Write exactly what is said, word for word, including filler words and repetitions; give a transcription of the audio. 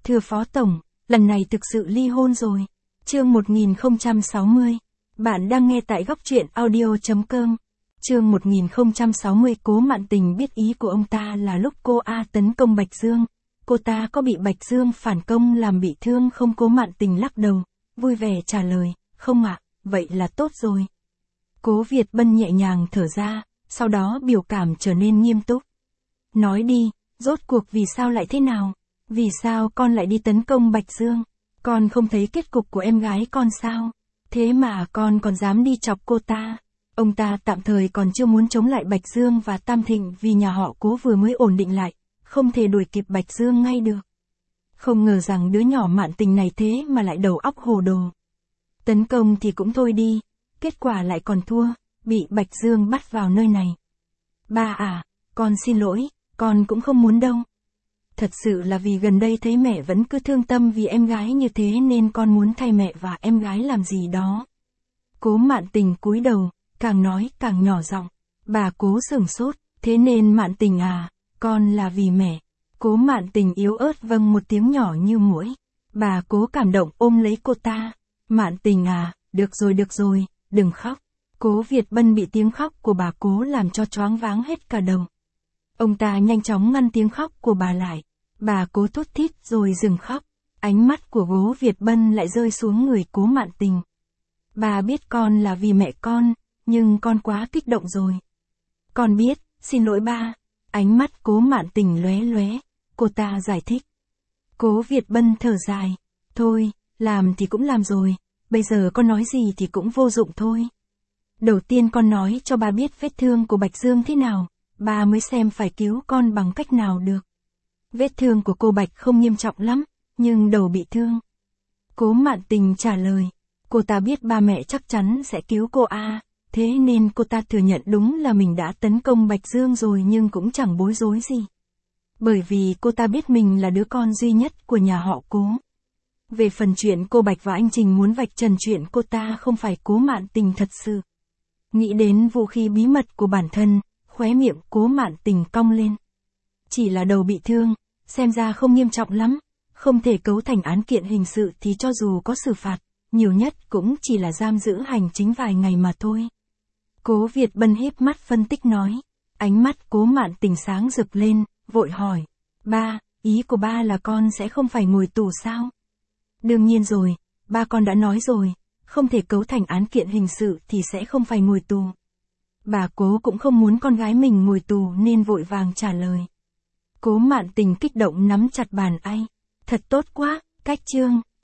Thưa Phó Tổng, lần này thực sự ly hôn rồi. Chương một nghìn không trăm sáu mươi. Bạn đang nghe tại góc truyện audio chấm com. Chương một nghìn không trăm sáu mươi. Cố Mạn Tình biết ý của ông ta là lúc cô A tấn công Bạch Dương. Cô ta có bị Bạch Dương phản công làm bị thương không? Cố Mạn Tình lắc đầu, vui vẻ trả lời, không ạ, vậy là tốt rồi. Cố Việt Bân nhẹ nhàng thở ra, sau đó biểu cảm trở nên nghiêm túc. Nói đi, rốt cuộc vì sao lại thế nào? Vì sao con lại đi tấn công Bạch Dương? Con không thấy kết cục của em gái con sao? Thế mà con còn dám đi chọc cô ta. Ông ta tạm thời còn chưa muốn chống lại Bạch Dương và Tam Thịnh vì nhà họ Cố vừa mới ổn định lại, không thể đuổi kịp Bạch Dương ngay được. Không ngờ rằng đứa nhỏ Mạn Tình này thế mà lại đầu óc hồ đồ. Tấn công thì cũng thôi đi, kết quả lại còn thua, bị Bạch Dương bắt vào nơi này. Ba à, con xin lỗi, con cũng không muốn đâu. Thật sự là vì gần đây thấy mẹ vẫn cứ thương tâm vì em gái như thế nên con muốn thay mẹ và em gái làm gì đó. Cố Mạn Tình cúi đầu, càng nói càng nhỏ giọng. Bà Cố sửng sốt, thế nên Mạn Tình à, con là vì mẹ. Cố Mạn Tình yếu ớt vâng một tiếng nhỏ như muỗi. Bà Cố cảm động ôm lấy cô ta. Mạn Tình à, được rồi được rồi, đừng khóc. Cố Việt Bân bị tiếng khóc của bà Cố làm cho choáng váng hết cả đầu. Ông ta nhanh chóng ngăn tiếng khóc của bà lại. Bà Cố thút thít rồi dừng khóc. Ánh mắt của Cố Việt Bân lại rơi xuống người Cố Mạn Tình. Bà biết con là vì mẹ con, nhưng con quá kích động rồi. Con biết, xin lỗi ba. Ánh mắt Cố Mạn Tình lóe lóe, cô ta giải thích. Cố Việt Bân thở dài. Thôi, làm thì cũng làm rồi, bây giờ con nói gì thì cũng vô dụng thôi. Đầu tiên con nói cho ba biết vết thương của Bạch Dương thế nào, ba mới xem phải cứu con bằng cách nào được. Vết thương của cô Bạch không nghiêm trọng lắm, nhưng đầu bị thương. Cố Mạn Tình trả lời. Cô ta biết ba mẹ chắc chắn sẽ cứu cô A, thế nên cô ta thừa nhận đúng là mình đã tấn công Bạch Dương rồi nhưng cũng chẳng bối rối gì. Bởi vì cô ta biết mình là đứa con duy nhất của nhà họ Cố. Về phần chuyện cô Bạch và anh Trình muốn vạch trần chuyện cô ta không phải Cố Mạn Tình thật sự. Nghĩ đến vũ khí bí mật của bản thân, khóe miệng Cố Mạn Tình cong lên. Chỉ là đầu bị thương, xem ra không nghiêm trọng lắm, không thể cấu thành án kiện hình sự thì cho dù có xử phạt, nhiều nhất cũng chỉ là giam giữ hành chính vài ngày mà thôi. Cố Việt Bân híp mắt phân tích nói. Ánh mắt Cố Mạn Tình sáng rực lên, vội hỏi. Ba, ý của ba là con sẽ không phải ngồi tù sao? Đương nhiên rồi, ba con đã nói rồi, không thể cấu thành án kiện hình sự thì sẽ không phải ngồi tù. Bà Cố cũng không muốn con gái mình ngồi tù nên vội vàng trả lời. Cố Mạn Tình kích động nắm chặt bàn tay. Thật tốt quá, cách chương.